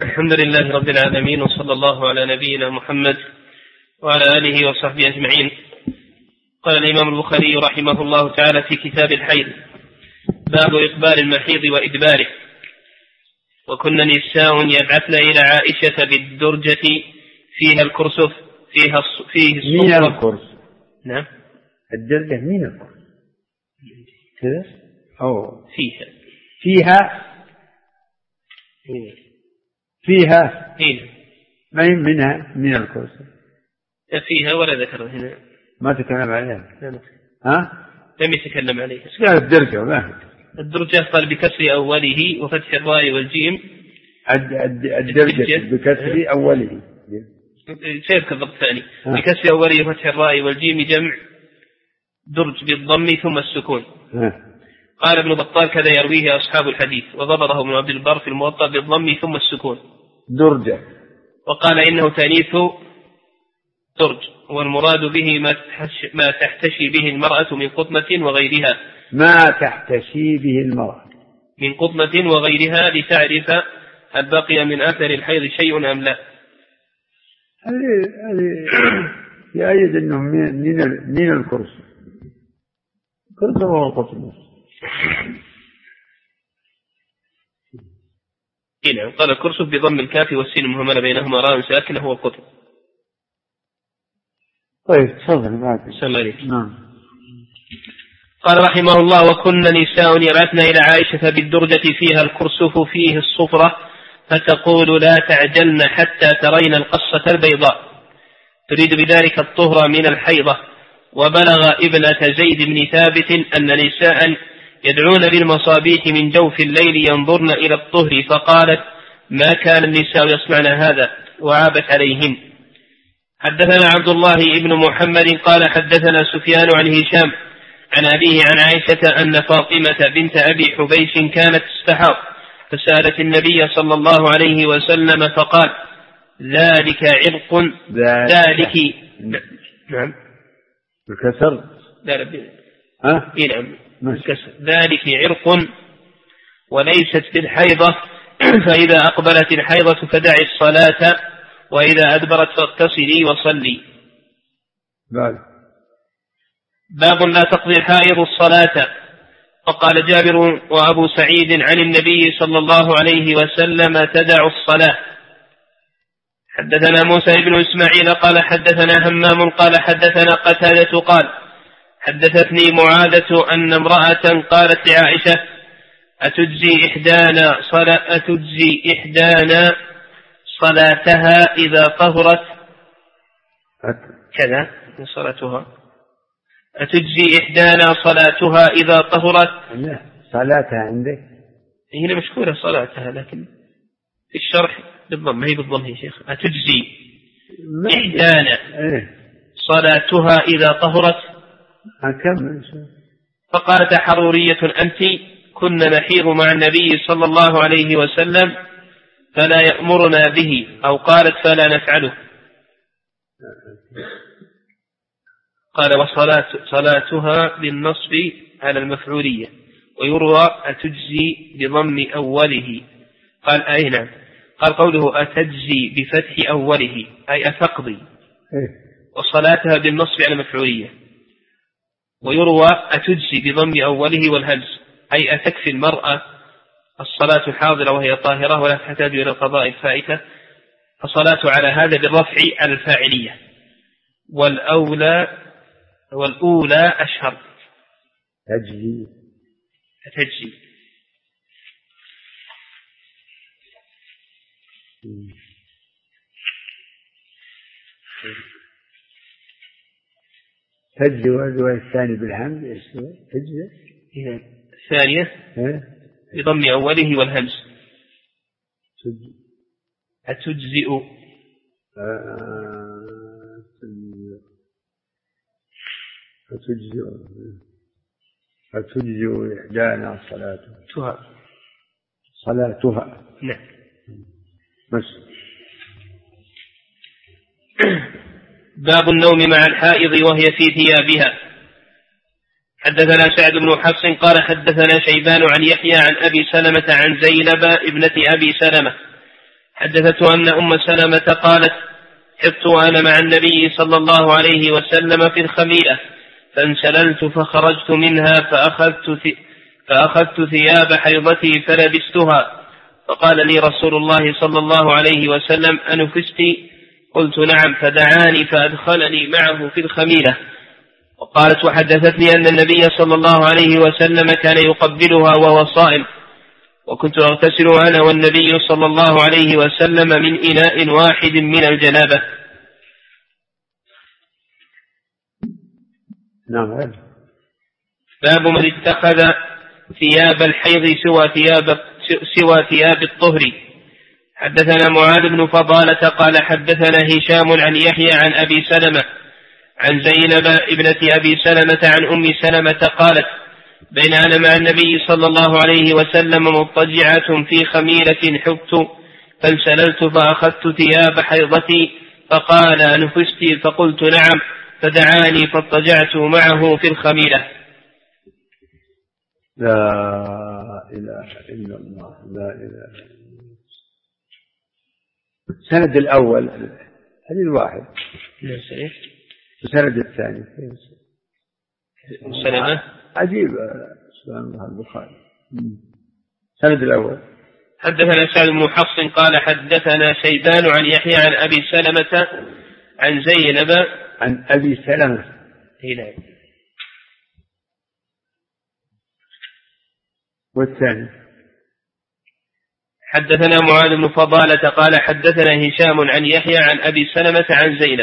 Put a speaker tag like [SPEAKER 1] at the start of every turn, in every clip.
[SPEAKER 1] الحمد لله رب العالمين، وصلى الله على نبينا محمد وعلى آله وصحبه أجمعين. قال الإمام البخاري رحمه الله تعالى في كتاب الحيض: باب إقبال المحيض وإدباره. وكن نساء يبعثن إلى عائشة بالدرجة فيها الكرسف فيه الصفرة.
[SPEAKER 2] مين الكرسف؟
[SPEAKER 1] نعم،
[SPEAKER 2] الدرجة مين الكرسف كذا؟ أو فيها ما منها من الكرسف
[SPEAKER 1] فيها ولا ذكر هنا،
[SPEAKER 2] ما تكلم عليها.
[SPEAKER 1] لم يتكلم عليه.
[SPEAKER 2] قال الدرجة
[SPEAKER 1] الدرجة قال بكسر أوله وفتح الراء والجيم.
[SPEAKER 2] الدرجة بكسر أوله
[SPEAKER 1] سيذكر الضبط الثاني بكسر أوله وفتح الراء والجيم جمع درج بالضم ثم السكون. قال ابن بطال: كذا يرويه أصحاب الحديث، وضبطه ابن عبد البر في الموطأ بالضم ثم السكون
[SPEAKER 2] درجة.
[SPEAKER 1] وقال إنه تأنيث درج، والمراد به ما تحتشي به المرأة من قطمة وغيرها.
[SPEAKER 2] ما تحتشي به المرأة
[SPEAKER 1] من قطمة وغيرها، لتعرف هل بقي من أثر الحيض شيء أم لا.
[SPEAKER 2] هذه يأيد أنه من الكرسي. كرسي هو القطمة.
[SPEAKER 1] نعم. قال الكرسي بضم الكاف والسين المهملة بينهما راء ساكنة هو القطب.
[SPEAKER 2] طيب تفضل معك.
[SPEAKER 1] نعم. قال رحمه الله: وكن نساء يبعثن إلى عائشة بالدرجة فيها الكرسف فيه الصفرة، فتقول: لا تعجلن حتى ترين القصة البيضاء، تريد بذلك الطهر من الحيضة. وبلغ ابنة زيد بن ثابت أن نساء يدعون بالمصابيح من جوف الليل ينظرن إلى الطهر، فقالت: ما كان النساء يصنعن هذا، وعابت عليهن. حدثنا عبد الله بن محمد قال حدثنا سفيان عن هشام عن أبيه عن عائشة أن فاطمة بنت أبي حبيش كانت تستحاض، فسألت النبي صلى الله عليه وسلم فقال: ذلك عرق. ذلك نعم
[SPEAKER 2] الكسر.
[SPEAKER 1] نعم الكسر. ذلك عرق وليست بالحيضة، فإذا أقبلت الحيضة فدعي الصلاة، وإذا أدبرت فاغتسلي وصلي. باب لا تقضي الحائض الصلاة. فقال جابر وأبو سعيد عن النبي صلى الله عليه وسلم: تدع الصلاة. حدثنا موسى بن إسماعيل قال حدثنا همام قال حدثنا قتادة قال حدثتني معاذة أن امرأة قالت لعائشة: أتجزي إحدانا صلاتها إذا طهرت كذا صلاتها. أتجزي إحدانا صلاتها إذا طهرت.
[SPEAKER 2] صلاتها عندك
[SPEAKER 1] هنا مشكورة صلاتها، لكن في الشرح بالضم، هي بالضم يا شيخ. أتجزي إحدانا صلاتها إذا طهرت. فقالت: حرورية أنت، كنا نحيض مع النبي صلى الله عليه وسلم فلا يأمرنا به، أو قالت: فلا نفعله. قال: وصلاتها بالنصب على المفعولية، ويروى أتجزي بضم أوله. قال: أين؟ قال: قوله أتجزي بفتح أوله أي أتقضي، وصلاتها بالنصب على المفعولية. ويروى أتجزي بضم أوله والهمز أي أتكفي المرأة الصلاة حاضرة وهي طاهرة ولا تحتاج إلى قضاء الفائتة، فصلاة على هذا بالرفع على الفاعلية. والأولى أشهر.
[SPEAKER 2] تجزي والثاني بالهمز. تجزي
[SPEAKER 1] الثانية بضم أوله والهمز. أتجزئ
[SPEAKER 2] إحدانا صلاتها.
[SPEAKER 1] نعم. باب النوم مع الحائض وهي في ثيابها. حدثنا سعد بن حفص قال حدثنا شيبان عن يحيى عن أبي سلمة عن زينب ابنة أبي سلمة حدثته أن أم سلمة قالت: حبت وأنا مع النبي صلى الله عليه وسلم في الخميلة، فانسللت فخرجت منها فأخذت ثياب حيضتي فلبستها، فقال لي رسول الله صلى الله عليه وسلم: أنفست؟ قلت: نعم، فدعاني فأدخلني معه في الخميلة. وقالت: وحدثتني أن النبي صلى الله عليه وسلم كان يقبلها وهو صائم، وكنت أغتسل أنا والنبي صلى الله عليه وسلم من إناء واحد من الجنابة.
[SPEAKER 2] نعم.
[SPEAKER 1] باب من اتخذ ثياب الحيض سوى ثياب الطهر. حدثنا معاذ بن فضالة قال حدثنا هشام عن يحيى عن أبي سلمة عن زينب ابنة أبي سلمة عن أم سلمة قالت: بين أنا مع النبي صلى الله عليه وسلم مضطجعة في خميلة حبت، فانسللت فأخذت ثياب حيضتي، فقال: أنفست؟ فقلت: نعم، فدعاني فاضطجعت معه في الخميلة.
[SPEAKER 2] لا إله إلا الله، لا إله إلا الله. السند الأول حديث واحد، السند الثاني
[SPEAKER 1] سلمة
[SPEAKER 2] عجيب. سبحان البخاري. السند الأول
[SPEAKER 1] حدثنا سعد بن حفص قال حدثنا شيبان عن يحيى عن أبي سلمة عن زينب
[SPEAKER 2] عن أبي سلمة. والثاني
[SPEAKER 1] حدثنا معاذ بن فضالة قال حدثنا هشام عن يحيى عن أبي سلمة عن زينب.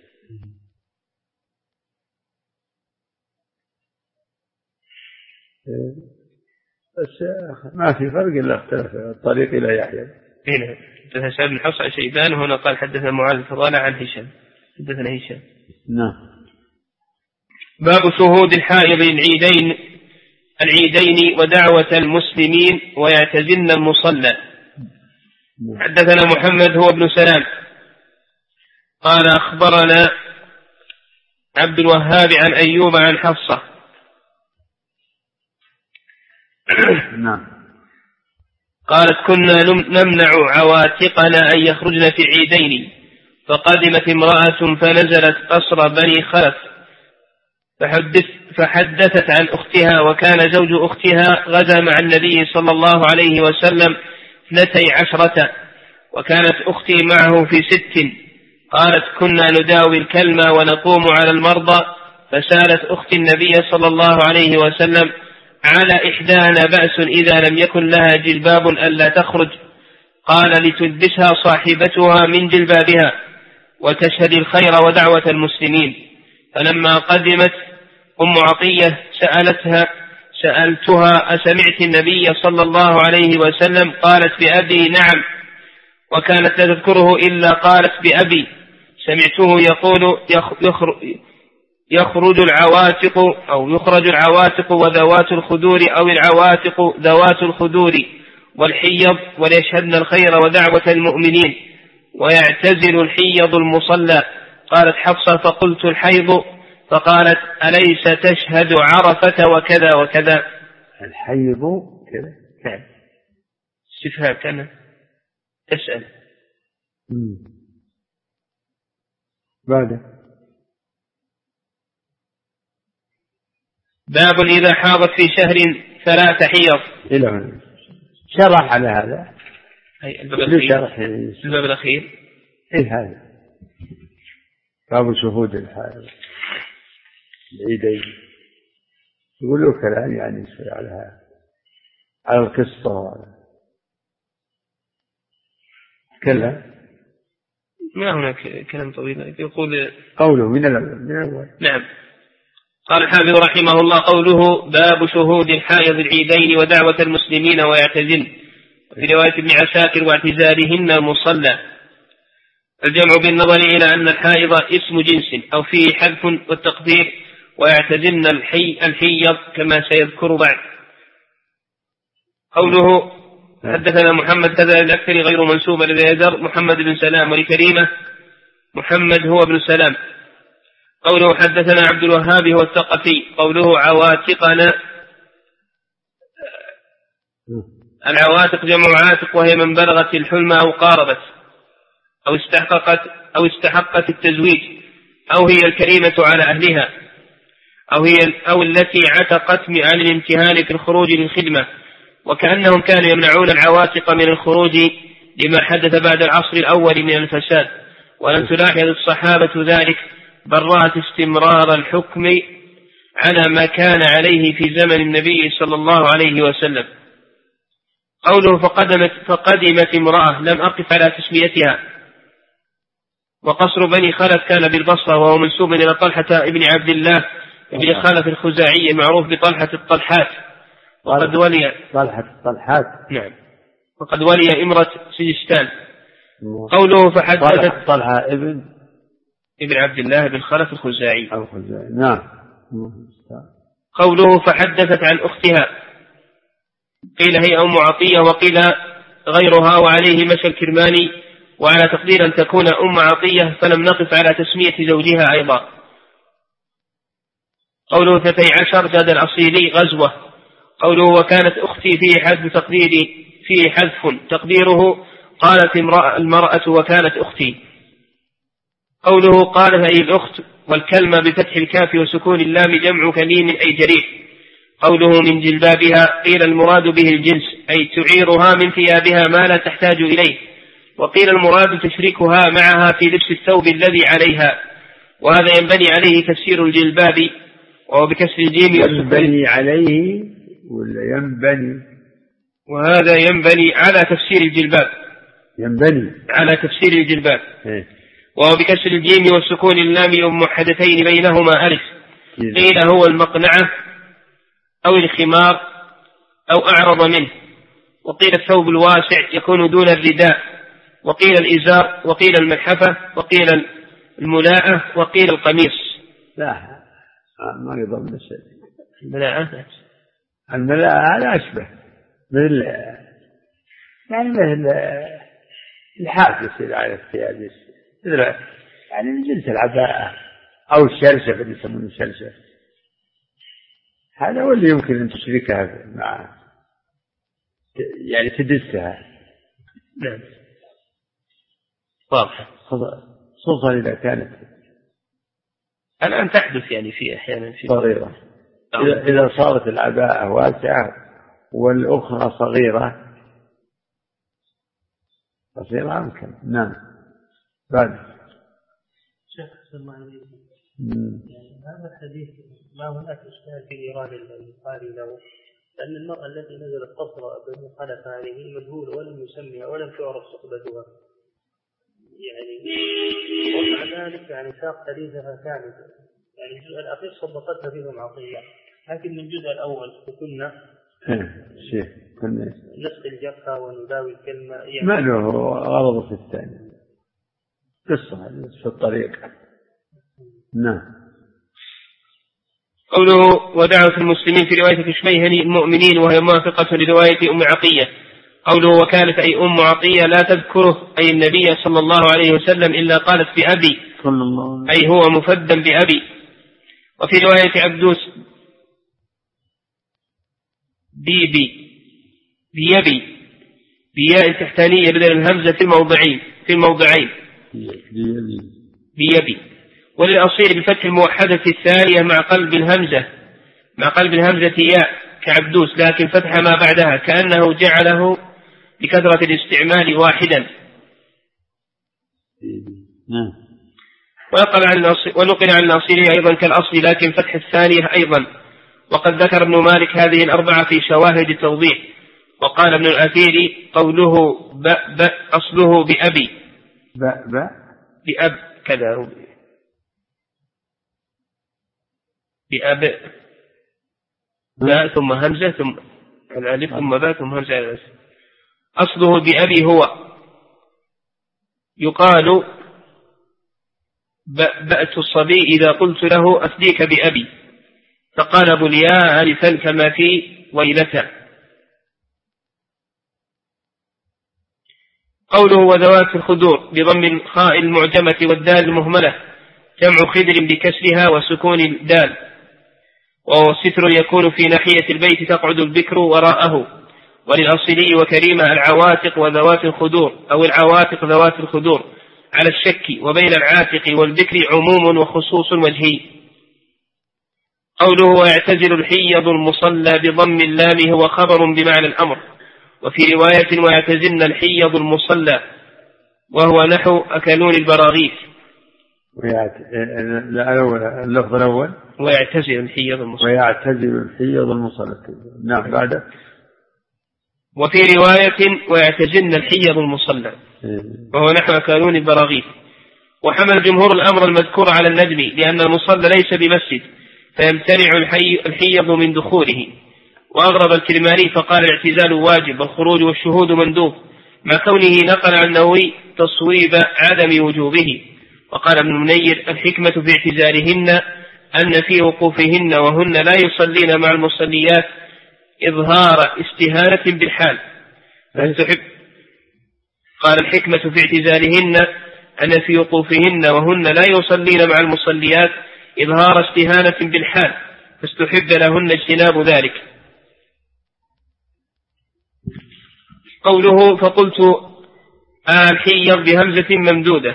[SPEAKER 2] بس ما في فرق إلا اختلف الطريق إلى يحيى.
[SPEAKER 1] هنا حدثنا سعد بن حفص عن شيبان، هنا قال حدثنا معاذ بن فضالة عن هشام. حدثنا هشام.
[SPEAKER 2] نعم.
[SPEAKER 1] باب شهود الحائض العيدين ودعوة المسلمين ويعتزلن المصلى. حدثنا محمد هو ابن سلام قال أخبرنا عبد الوهاب عن أيوب عن حفصة.
[SPEAKER 2] نعم.
[SPEAKER 1] قالت: كنا نمنع عواتقنا أن يخرجن في العيدين، فقدمت امرأة فنزلت قصر بني خلف فحدثت عن أختها، وكان زوج أختها غزا مع النبي صلى الله عليه وسلم 12، وكانت أختي معه في 6. قالت: كنا نداوي الكلمة ونقوم على المرضى، فسالت أختي النبي صلى الله عليه وسلم: على إحدانا بأس إذا لم يكن لها جلباب ألا تخرج؟ قال: لتلبسها صاحبتها من جلبابها وتشهد الخير ودعوة المسلمين. فلما قدمت أم عطية سألتها: أسمعت النبي صلى الله عليه وسلم؟ قالت: بأبي نعم. وكانت لا تذكره إلا قالت: بأبي سمعته يقول: يخرج العواتق وذوات الخدور، أو العواتق ذوات الخدور والحيض، وليشهدن الخير ودعوة المؤمنين، ويعتزل الحيض المصلى. قالت حفصة: فقلت: الحيض؟ فقالت: أليس تشهد عرفة وكذا وكذا؟
[SPEAKER 2] الحيض كذا.
[SPEAKER 1] نعم. استفهام كان تسأل.
[SPEAKER 2] بعد
[SPEAKER 1] باب إذا حاضت في شهر 3 حيض.
[SPEAKER 2] إلى هنا شرح على هذا.
[SPEAKER 1] الباب الأخير.
[SPEAKER 2] إيه هذا باب شهود الحائض العيدين. يقولوا كلام يعني على القصة كلا.
[SPEAKER 1] ما هناك كلام طويل. يقول
[SPEAKER 2] قوله من الأول.
[SPEAKER 1] نعم. قال الحافظ رحمه الله: قوله باب شهود الحائض العيدين ودعوة المسلمين ويعتزلن. في رواية ابن عساكر: واعتزالهن المصلى. الجمع بالنظر إلى أن الحائض اسم جنس أو فيه حذف والتقدير ويعتزلن الحيض كما سيذكر بعد. قوله حدثنا محمد كذا الأكثر غير منسوب لذر محمد بن سلام، ولكريمة محمد هو ابن سلام. قوله حدثنا عبد الوهاب هو الثقفي. قوله عواتقنا العواتق جمع عاتق، وهي من بلغت الحلم أو قاربت أو استحقت التزويج، أو هي الكريمة على أهلها، أو التي عتقت عن الامتهان في الخروج للخدمة. وكأنهم كانوا يمنعون العواتق من الخروج لما حدث بعد العصر الأول من الفساد. ولم تلاحظ الصحابة ذلك، بل رأت استمرار الحكم على ما كان عليه في زمن النبي صلى الله عليه وسلم. قوله فقدمت امرأة لم أقف على تسميتها. وقصر بني خلف كان بالبصرة، وهو منسوب إلى طلحة ابن عبد الله ابن خلف الخزاعي المعروف بطلحة الطلحات، وقد ولي
[SPEAKER 2] طلحة الطلحات.
[SPEAKER 1] نعم. وقد ولي إمرة سجستان. قوله فحدثت
[SPEAKER 2] طلحة ابن
[SPEAKER 1] عبد الله بن خلف الخزاعي.
[SPEAKER 2] نعم.
[SPEAKER 1] قوله فحدثت عن أختها، قيل هي أم عطية وقيل غيرها، وعليه مشى الكرماني، وعلى تقدير أن تكون أم عطية، فلم نقف على تسمية زوجها أيضا. قوله 12 زاد الأصيلي غزوة. قوله وكانت أختي فيه حذف تقديره قالت المرأة وكانت أختي. قوله قالت أي الأخت، والكلمة بفتح الكاف وسكون اللام جمع كليم أي جريح. قوله من جلبابها، قيل المراد به الجنس، أي تعيرها من ثيابها ما لا تحتاج إليه، وقيل المراد تشركها معها في لبس الثوب الذي عليها. وهذا ينبني عليه تفسير الجلباب، وهو بكسر الجيم.
[SPEAKER 2] ينبني عليه ولا ينبني؟
[SPEAKER 1] وهذا ينبني على تفسير الجلباب.
[SPEAKER 2] ينبني
[SPEAKER 1] على تفسير الجلباب، وهو بكسر الجيم والسكون اللام وموحدتين بينهما ألف. قيل هو المقنعة أو الخمار أو أعرض منه. وقيل الثوب الواسع يكون دون الرداء، وقيل الإزار، وقيل الملحفة، وقيل الملاءة، وقيل القميص.
[SPEAKER 2] لا ما يضمن شيء.
[SPEAKER 1] الملاءة
[SPEAKER 2] هذا أشبه مثل الحاف يصير على الثياب، يعني من جنس العباءة أو الشرشف اللي يسمونه الشرشف. هذا هو اللي يمكن أن تشركها مع، يعني تدسها.
[SPEAKER 1] نعم واضح،
[SPEAKER 2] خصوصا إذا كانت
[SPEAKER 1] الآن تحدث يعني في أحيانا في
[SPEAKER 2] صغيرة. إذا صارت العباءة واسعة والأخرى صغيرة أمكن. نعم. بعد
[SPEAKER 3] شيخ الله عليه، هذا الحديث ما هناك إشكال في إيراد البخاري له، لأن المرأة التي نزلت قصر بني خلف هذه مجهولة ولم يسميها ولم تعرف صحبتها، يعني ومع ذلك يعني ساق حديثها كامل. يعني الجزء الأخير صدقتها فيهم عطية، لكن من الجزء الأول كنا نسق الجفة ونداوي الكلمة، يعني
[SPEAKER 2] ما له غرض في الثاني قصة في الطريق. نعم.
[SPEAKER 1] قوله ودعوة المسلمين في رواية شميهني المؤمنين، وهي موافقة لرواية أم عطية. قوله وكانت أي أم عطية لا تذكره أي النبي صلى الله عليه وسلم إلا قالت بأبي، أي هو مفدا بأبي. وفي رواية عبدوس بيبي بياء تحتانية بدل الهمزة في الموضعين بيبي. وللأصيل بفتح الموحدة الثانية مع قلب الهمزة ياء كعبدوس، لكن فتح ما بعدها كأنه جعله بكثرة الاستعمال واحدا. ونقل عن الأصيل أيضا كالأصل لكن فتح الثانية أيضا. وقد ذكر ابن مالك هذه الأربعة في شواهد التوضيح. وقال ابن الأثير قوله أصله بأبي بأب كذا بأب باء ثم همزة ثم الألف ثم باء ثم همزة. أصله بأبي هو يقال بأت الصبي إذا قلت له أفديك بأبي، فقال أبو الياء ألفا كما في ويلته. قوله وذوات الخدور بضم الخاء المعجمة والدال المهملة جمع خدر بكسرها وسكون الدال. وهو ستر يكون في ناحية البيت تقعد البكر وراءه، وللأصلي وكريمة العواتق وذوات الخدور أو العواتق ذوات الخدور على الشك، وبين العاتق والبكر عموم وخصوص وجهي. قوله ويعتزل الحيض المصلى بضم اللام هو خبر بمعنى الأمر. وفي رواية ويعتزلن الحيض المصلى وهو نحو أكلون البراغيث.
[SPEAKER 2] اللفظ الأول
[SPEAKER 1] ويعتزل الحيض المصلى.
[SPEAKER 2] ويعتزل الحيض المصلى. نعم. بعد
[SPEAKER 1] وفي رواية ويعتزلن الحيض المصلى وهو نحو أكلون البراغيث. وحمل جمهور الأمر المذكور على الندم لأن المصلى ليس بمسجد فيمتنع الحيض من دخوله. وأغرب الكرماني فقال الاعتزال واجب والخروج والشهود مندوب، مع كونه نقل عن النووي تصويب عدم وجوبه. وقال ابن المنير الحكمة في اعتزالهن أن في وقوفهن وهن لا يصلين مع المصليات إظهار استهانة بالحال فاستحب. قال الحكمة في اعتزالهن أن في وقوفهن وهن لا يصلين مع المصليات إظهار استهانة بالحال فاستحب لهن اجتناب ذلك. قوله فقلت الحيض بهمزة ممدودة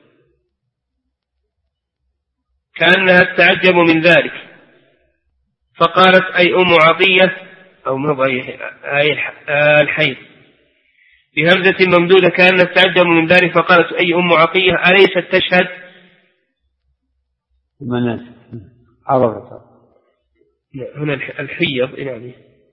[SPEAKER 1] كأنها تتعجب من ذلك فقالت أي أم عطية أو الحيض بهمزة ممدودة كأنها تتعجب من ذلك فقالت أي أم عطية أليست تشهد
[SPEAKER 2] من عرفت
[SPEAKER 1] هنا الحيض يعني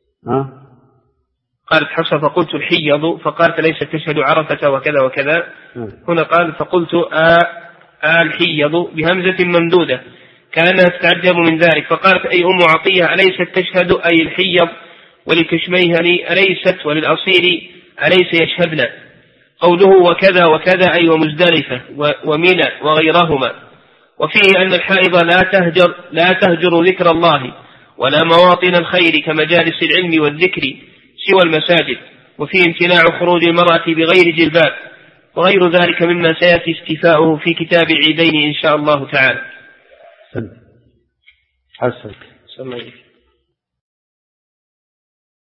[SPEAKER 1] قالت حفصة فقلت الحيض فقالت ليست تشهد عرفة وكذا وكذا. هنا قال فقلت الحيض بهمزة ممدودة كأنها تتعجب من ذلك فقالت أي أم عطية أليست تشهد أي الحيض ولكشميهني أليست وللأصيل أليس يشهدن. قوله وكذا وكذا أي ومزدلفة ومنى وغيرهما. وفيه أن الحائض لا تهجر ذكر الله ولا مواطن الخير كمجالس العلم والذكر سوى المساجد. وفيه امتناع خروج المرأة بغير جلباب وغير ذلك مما سيأتي استيفاؤه في كتاب عيدين إن شاء الله تعالى.
[SPEAKER 2] حسن.